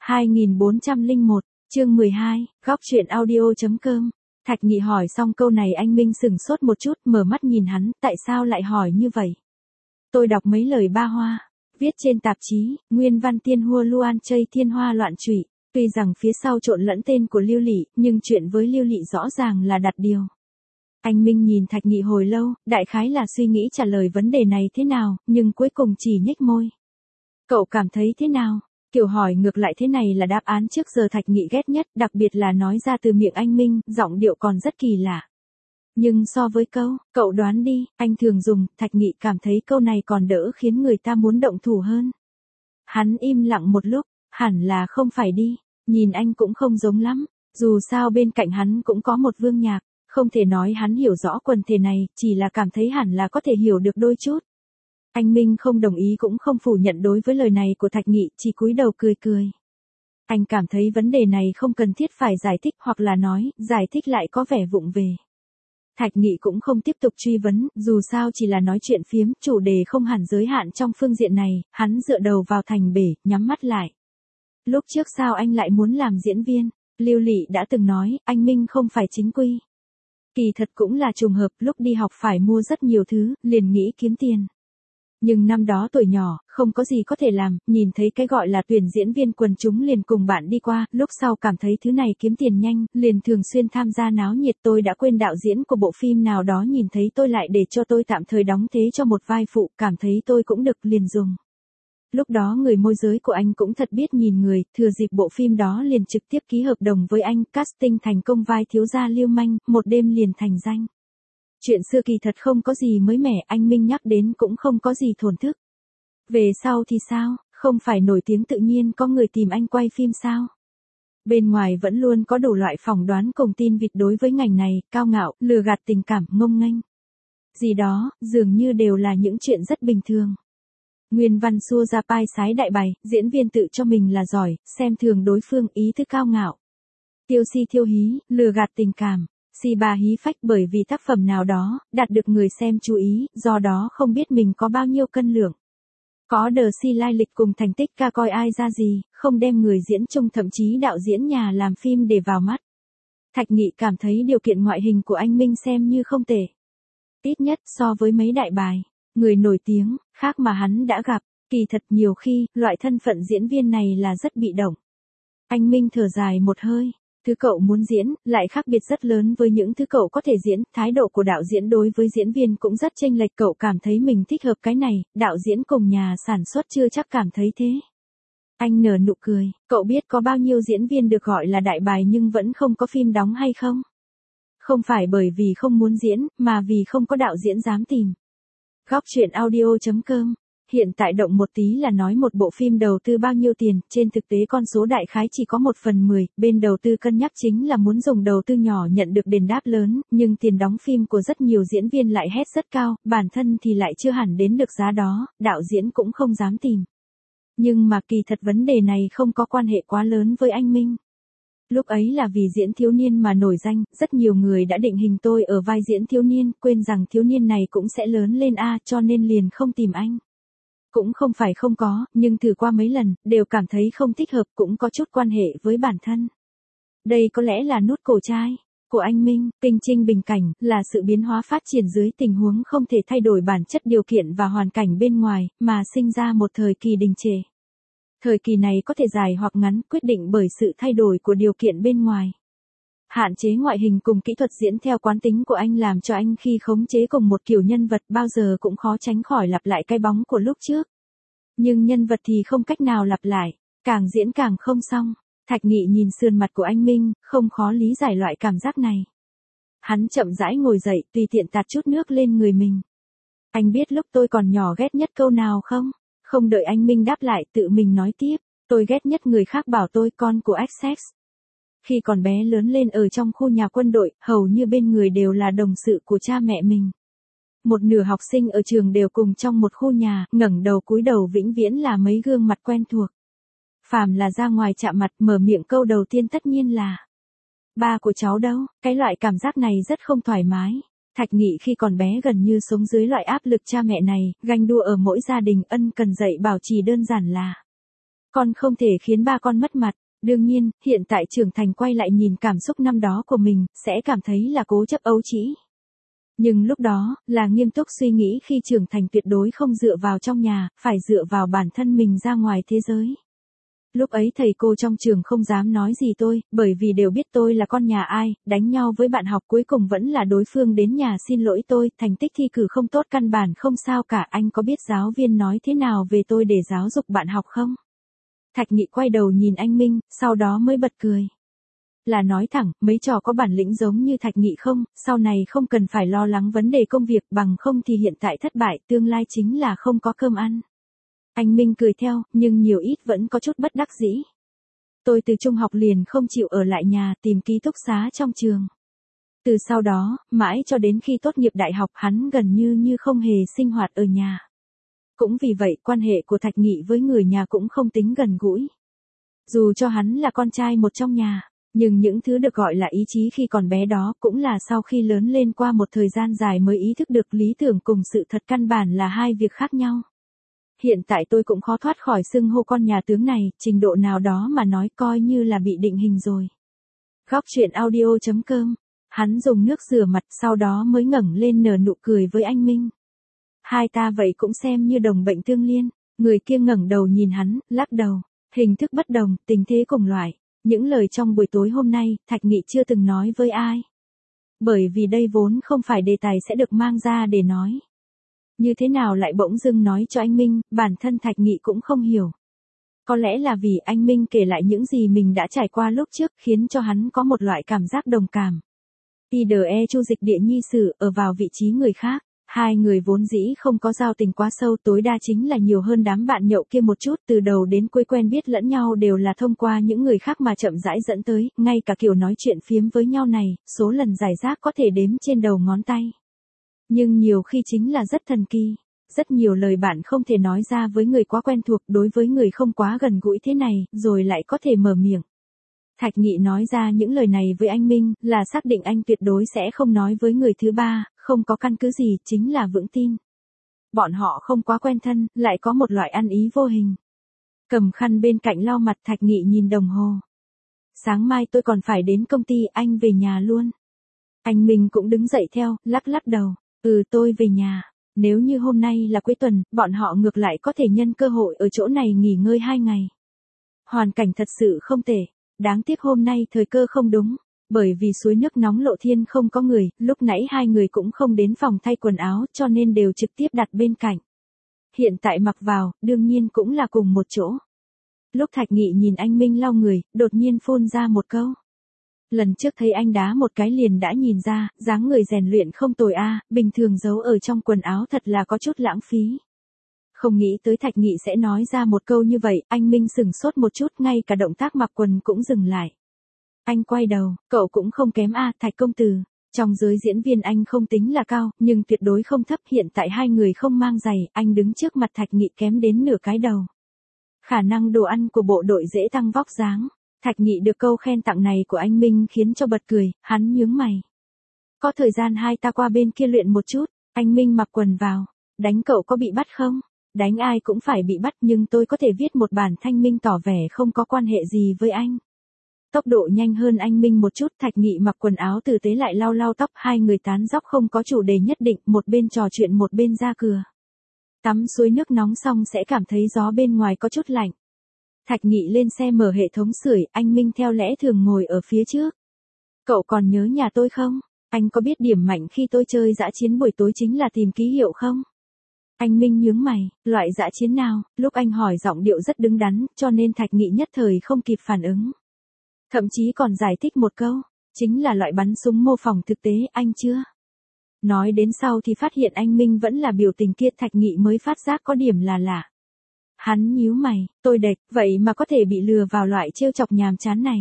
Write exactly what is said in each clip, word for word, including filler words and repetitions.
hai nghìn bốn trăm lẻ một, chương mười hai, góc truyện audio.com. Thạch Nghị hỏi xong câu này anh Minh sững sốt một chút, mở mắt nhìn hắn, tại sao lại hỏi như vậy? Tôi đọc mấy lời ba hoa, viết trên tạp chí, nguyên văn tiên hua luan chây thiên hoa loạn trụy. Tuy rằng phía sau trộn lẫn tên của Lưu Lị, nhưng chuyện với Lưu Lị rõ ràng là đặt điều. Anh Minh nhìn Thạch Nghị hồi lâu, đại khái là suy nghĩ trả lời vấn đề này thế nào, nhưng cuối cùng chỉ nhếch môi. Cậu cảm thấy thế nào? Kiểu hỏi ngược lại thế này là đáp án trước giờ Thạch Nghị ghét nhất, đặc biệt là nói ra từ miệng anh Minh, giọng điệu còn rất kỳ lạ. Nhưng so với câu, cậu đoán đi, anh thường dùng, Thạch Nghị cảm thấy câu này còn đỡ khiến người ta muốn động thủ hơn. Hắn im lặng một lúc, hẳn là không phải đi, nhìn anh cũng không giống lắm, dù sao bên cạnh hắn cũng có một Vương Nhạc, không thể nói hắn hiểu rõ quần thể này, chỉ là cảm thấy hẳn là có thể hiểu được đôi chút. Anh Minh không đồng ý cũng không phủ nhận đối với lời này của Thạch Nghị, chỉ cúi đầu cười cười. Anh cảm thấy vấn đề này không cần thiết phải giải thích, hoặc là nói, giải thích lại có vẻ vụng về. Thạch Nghị cũng không tiếp tục truy vấn, dù sao chỉ là nói chuyện phiếm, chủ đề không hẳn giới hạn trong phương diện này, hắn dựa đầu vào thành bể, nhắm mắt lại. Lúc trước sao anh lại muốn làm diễn viên? Lưu Lị đã từng nói, anh Minh không phải chính quy. Kỳ thật cũng là trùng hợp, lúc đi học phải mua rất nhiều thứ, liền nghĩ kiếm tiền. Nhưng năm đó tuổi nhỏ, không có gì có thể làm, nhìn thấy cái gọi là tuyển diễn viên quần chúng liền cùng bạn đi qua, lúc sau cảm thấy thứ này kiếm tiền nhanh, liền thường xuyên tham gia náo nhiệt. Tôi đã quên đạo diễn của bộ phim nào đó nhìn thấy tôi lại để cho tôi tạm thời đóng thế cho một vai phụ, cảm thấy tôi cũng được liền dùng. Lúc đó người môi giới của anh cũng thật biết nhìn người, thừa dịp bộ phim đó liền trực tiếp ký hợp đồng với anh, casting thành công vai thiếu gia lưu manh, một đêm liền thành danh. Chuyện xưa kỳ thật không có gì mới mẻ, anh Minh nhắc đến cũng không có gì thổn thức. Về sau thì sao, không phải nổi tiếng tự nhiên có người tìm anh quay phim sao? Bên ngoài vẫn luôn có đủ loại phỏng đoán cùng tin vịt đối với ngành này, cao ngạo, lừa gạt tình cảm, ngông nghênh. Gì đó, dường như đều là những chuyện rất bình thường. Nguyên văn xua ra pai sái đại bày, diễn viên tự cho mình là giỏi, xem thường đối phương, ý thức cao ngạo. Tiêu si thiêu hí, lừa gạt tình cảm. Si ba hí phách bởi vì tác phẩm nào đó, đạt được người xem chú ý, do đó không biết mình có bao nhiêu cân lượng. Có đờ si lai lịch cùng thành tích ca coi ai ra gì, không đem người diễn chung thậm chí đạo diễn nhà làm phim để vào mắt. Thạch Nghị cảm thấy điều kiện ngoại hình của anh Minh xem như không tệ. Ít nhất so với mấy đại bài, người nổi tiếng, khác mà hắn đã gặp, kỳ thật nhiều khi, loại thân phận diễn viên này là rất bị động. Anh Minh thở dài một hơi. Thứ cậu muốn diễn, lại khác biệt rất lớn với những thứ cậu có thể diễn, thái độ của đạo diễn đối với diễn viên cũng rất chênh lệch, cậu cảm thấy mình thích hợp cái này, đạo diễn cùng nhà sản xuất chưa chắc cảm thấy thế. Anh nở nụ cười, cậu biết có bao nhiêu diễn viên được gọi là đại bài nhưng vẫn không có phim đóng hay không? Không phải bởi vì không muốn diễn, mà vì không có đạo diễn dám tìm. Góc truyện audio.com. Hiện tại động một tí là nói một bộ phim đầu tư bao nhiêu tiền, trên thực tế con số đại khái chỉ có một phần mười, bên đầu tư cân nhắc chính là muốn dùng đầu tư nhỏ nhận được đền đáp lớn, nhưng tiền đóng phim của rất nhiều diễn viên lại hét rất cao, bản thân thì lại chưa hẳn đến được giá đó, đạo diễn cũng không dám tìm. Nhưng mà kỳ thật vấn đề này không có quan hệ quá lớn với anh Minh. Lúc ấy là vì diễn thiếu niên mà nổi danh, rất nhiều người đã định hình tôi ở vai diễn thiếu niên, quên rằng thiếu niên này cũng sẽ lớn lên a, cho nên liền không tìm anh. Cũng không phải không có, nhưng thử qua mấy lần, đều cảm thấy không thích hợp, cũng có chút quan hệ với bản thân. Đây có lẽ là nút cổ trai của anh Minh, kinh trinh bình cảnh, là sự biến hóa phát triển dưới tình huống không thể thay đổi bản chất điều kiện và hoàn cảnh bên ngoài, mà sinh ra một thời kỳ đình trệ. Thời kỳ này có thể dài hoặc ngắn, quyết định bởi sự thay đổi của điều kiện bên ngoài. Hạn chế ngoại hình cùng kỹ thuật diễn theo quán tính của anh làm cho anh khi khống chế cùng một kiểu nhân vật bao giờ cũng khó tránh khỏi lặp lại cái bóng của lúc trước. Nhưng nhân vật thì không cách nào lặp lại, càng diễn càng không xong. Thạch Nghị nhìn sườn mặt của anh Minh, không khó lý giải loại cảm giác này. Hắn chậm rãi ngồi dậy, tùy tiện tạt chút nước lên người mình. Anh biết lúc tôi còn nhỏ ghét nhất câu nào không? Không đợi anh Minh đáp lại, tự mình nói tiếp, tôi ghét nhất người khác bảo tôi con của Essex. Khi còn bé lớn lên ở trong khu nhà quân đội, hầu như bên người đều là đồng sự của cha mẹ mình. Một nửa học sinh ở trường đều cùng trong một khu nhà, ngẩng đầu cúi đầu vĩnh viễn là mấy gương mặt quen thuộc. Phàm là ra ngoài chạm mặt, mở miệng câu đầu tiên tất nhiên là ba của cháu đâu, cái loại cảm giác này rất không thoải mái. Thạch Nghị khi còn bé gần như sống dưới loại áp lực cha mẹ này, ganh đua ở mỗi gia đình, ân cần dạy bảo chỉ đơn giản là Con không thể khiến ba con mất mặt. Đương nhiên, hiện tại trưởng thành quay lại nhìn cảm xúc năm đó của mình, sẽ cảm thấy là cố chấp ấu trĩ. Nhưng lúc đó, là nghiêm túc suy nghĩ khi trưởng thành tuyệt đối không dựa vào trong nhà, phải dựa vào bản thân mình ra ngoài thế giới. Lúc ấy thầy cô trong trường không dám nói gì tôi, bởi vì đều biết tôi là con nhà ai, đánh nhau với bạn học cuối cùng vẫn là đối phương đến nhà xin lỗi tôi, thành tích thi cử không tốt căn bản không sao cả. Anh có biết giáo viên nói thế nào về tôi để giáo dục bạn học không? Thạch Nghị quay đầu nhìn anh Minh, sau đó mới bật cười. Là nói thẳng, mấy trò có bản lĩnh giống như Thạch Nghị không, sau này không cần phải lo lắng vấn đề công việc, bằng không thì hiện tại thất bại, tương lai chính là không có cơm ăn. Anh Minh cười theo, nhưng nhiều ít vẫn có chút bất đắc dĩ. Tôi từ trung học liền không chịu ở lại nhà, tìm ký túc xá trong trường. Từ sau đó, mãi cho đến khi tốt nghiệp đại học hắn gần như như không hề sinh hoạt ở nhà. Cũng vì vậy quan hệ của Thạch Nghị với người nhà cũng không tính gần gũi. Dù cho hắn là con trai một trong nhà, nhưng những thứ được gọi là ý chí khi còn bé đó cũng là sau khi lớn lên qua một thời gian dài mới ý thức được lý tưởng cùng sự thật căn bản là hai việc khác nhau. Hiện tại tôi cũng khó thoát khỏi xưng hô con nhà tướng này, trình độ nào đó mà nói coi như là bị định hình rồi. Góc truyện audio chấm com. Hắn dùng nước rửa mặt sau đó mới ngẩng lên nở nụ cười với anh Minh. Hai ta vậy cũng xem như đồng bệnh tương liên. Người kia ngẩng đầu nhìn hắn, lắc đầu. Hình thức bất đồng, tình thế cùng loại. Những lời trong buổi tối hôm nay, Thạch Nghị chưa từng nói với ai. Bởi vì đây vốn không phải đề tài sẽ được mang ra để nói. Như thế nào lại bỗng dưng nói cho anh Minh, bản thân Thạch Nghị cũng không hiểu. Có lẽ là vì anh Minh kể lại những gì mình đã trải qua lúc trước khiến cho hắn có một loại cảm giác đồng cảm. i đê e chu dịch địa nhi sử ở vào vị trí người khác. Hai người vốn dĩ không có giao tình quá sâu, tối đa chính là nhiều hơn đám bạn nhậu kia một chút, từ đầu đến cuối quen biết lẫn nhau đều là thông qua những người khác mà chậm rãi dẫn tới, ngay cả kiểu nói chuyện phiếm với nhau này, số lần giải rác có thể đếm trên đầu ngón tay. Nhưng nhiều khi chính là rất thần kỳ, rất nhiều lời bạn không thể nói ra với người quá quen thuộc, đối với người không quá gần gũi thế này, rồi lại có thể mở miệng. Thạch Nghị nói ra những lời này với anh Minh, là xác định anh tuyệt đối sẽ không nói với người thứ ba, không có căn cứ gì, chính là vững tin. Bọn họ không quá quen thân, lại có một loại ăn ý vô hình. Cầm khăn bên cạnh lau mặt, Thạch Nghị nhìn đồng hồ. Sáng mai tôi còn phải đến công ty, anh về nhà luôn. Anh Minh cũng đứng dậy theo, lắc lắc đầu. Ừ, tôi về nhà. Nếu như hôm nay là cuối tuần, bọn họ ngược lại có thể nhân cơ hội ở chỗ này nghỉ ngơi hai ngày. Hoàn cảnh thật sự không tệ. Đáng tiếc hôm nay thời cơ không đúng. Bởi vì suối nước nóng Lộ Thiên không có người, lúc nãy hai người cũng không đến phòng thay quần áo cho nên đều trực tiếp đặt bên cạnh. Hiện tại mặc vào, đương nhiên cũng là cùng một chỗ. Lúc Thạch Nghị nhìn anh Minh lau người, đột nhiên phun ra một câu. Lần trước thấy anh đá một cái liền đã nhìn ra, dáng người rèn luyện không tồi a, bình thường giấu ở trong quần áo thật là có chút lãng phí. Không nghĩ tới Thạch Nghị sẽ nói ra một câu như vậy, anh Minh sửng sốt một chút, ngay cả động tác mặc quần cũng dừng lại. Anh quay đầu, cậu cũng không kém a, Thạch công tử. Trong giới diễn viên anh không tính là cao, nhưng tuyệt đối không thấp, hiện tại hai người không mang giày, anh đứng trước mặt Thạch Nghị kém đến nửa cái đầu. Khả năng đồ ăn của bộ đội dễ tăng vóc dáng. Thạch Nghị được câu khen tặng này của anh Minh khiến cho bật cười, hắn nhướng mày. Có thời gian hai ta qua bên kia luyện một chút, anh Minh mặc quần vào. Đánh cậu có bị bắt không? Đánh ai cũng phải bị bắt, nhưng tôi có thể viết một bản thanh minh tỏ vẻ không có quan hệ gì với anh. Tốc độ nhanh hơn anh Minh một chút, Thạch Nghị mặc quần áo tử tế lại lau lau tóc, hai người tán dóc không có chủ đề nhất định, một bên trò chuyện một bên ra cửa. Tắm suối nước nóng xong sẽ cảm thấy gió bên ngoài có chút lạnh. Thạch Nghị lên xe mở hệ thống sưởi, anh Minh theo lẽ thường ngồi ở phía trước. Cậu còn nhớ nhà tôi không? Anh có biết điểm mạnh khi tôi chơi dã chiến buổi tối chính là tìm ký hiệu không? Anh Minh nhướng mày, loại dã chiến nào? Lúc anh hỏi giọng điệu rất đứng đắn, cho nên Thạch Nghị nhất thời không kịp phản ứng. Thậm chí còn giải thích một câu, chính là loại bắn súng mô phỏng thực tế, anh chưa? Nói đến sau thì phát hiện anh Minh vẫn là biểu tình kia, Thạch Nghị mới phát giác có điểm là lạ. Hắn nhíu mày, tôi đệch, vậy mà có thể bị lừa vào loại trêu chọc nhàm chán này.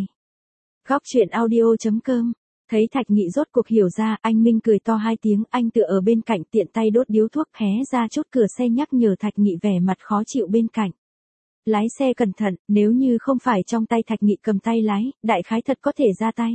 Góc truyện audio chấm com. Thấy Thạch Nghị rốt cuộc hiểu ra, anh Minh cười to hai tiếng, anh tựa ở bên cạnh tiện tay đốt điếu thuốc, hé ra chốt cửa xe nhắc nhở Thạch Nghị vẻ mặt khó chịu bên cạnh. Lái xe cẩn thận, nếu như không phải trong tay Thạch Nghị cầm tay lái, đại khái thật có thể ra tay.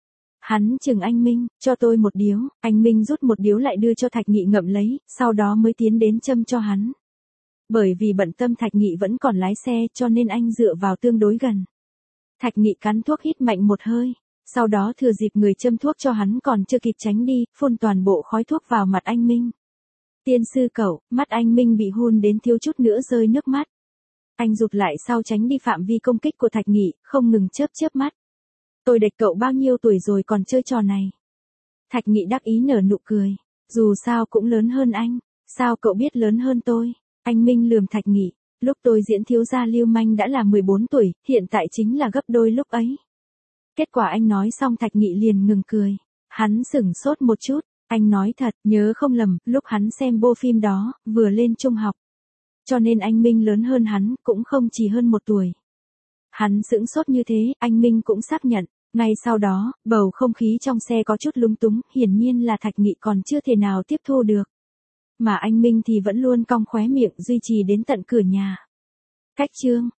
Hắn chừng anh Minh, cho tôi một điếu, anh Minh rút một điếu lại đưa cho Thạch Nghị ngậm lấy, sau đó mới tiến đến châm cho hắn. Bởi vì bận tâm Thạch Nghị vẫn còn lái xe cho nên anh dựa vào tương đối gần. Thạch Nghị cắn thuốc hít mạnh một hơi, sau đó thừa dịp người châm thuốc cho hắn còn chưa kịp tránh đi, phun toàn bộ khói thuốc vào mặt anh Minh. Tiên sư cậu, mắt anh Minh bị hun đến thiếu chút nữa rơi nước mắt. Anh rụt lại sau tránh đi phạm vi công kích của Thạch Nghị, không ngừng chớp chớp mắt. Tôi đệch cậu bao nhiêu tuổi rồi còn chơi trò này. Thạch Nghị đắc ý nở nụ cười. Dù sao cũng lớn hơn anh, sao cậu biết lớn hơn tôi? Anh Minh lườm Thạch Nghị, lúc tôi diễn thiếu gia lưu manh đã là mười bốn tuổi, hiện tại chính là gấp đôi lúc ấy. Kết quả anh nói xong Thạch Nghị liền ngừng cười. Hắn sửng sốt một chút, anh nói thật, nhớ không lầm, lúc hắn xem bộ phim đó, vừa lên trung học. Cho nên anh Minh lớn hơn hắn, cũng không chỉ hơn một tuổi. Hắn sững sốt như thế, anh Minh cũng xác nhận. Ngay sau đó, bầu không khí trong xe có chút lúng túng, hiển nhiên là Thạch Nghị còn chưa thể nào tiếp thu được. Mà anh Minh thì vẫn luôn cong khóe miệng duy trì đến tận cửa nhà. Cách chương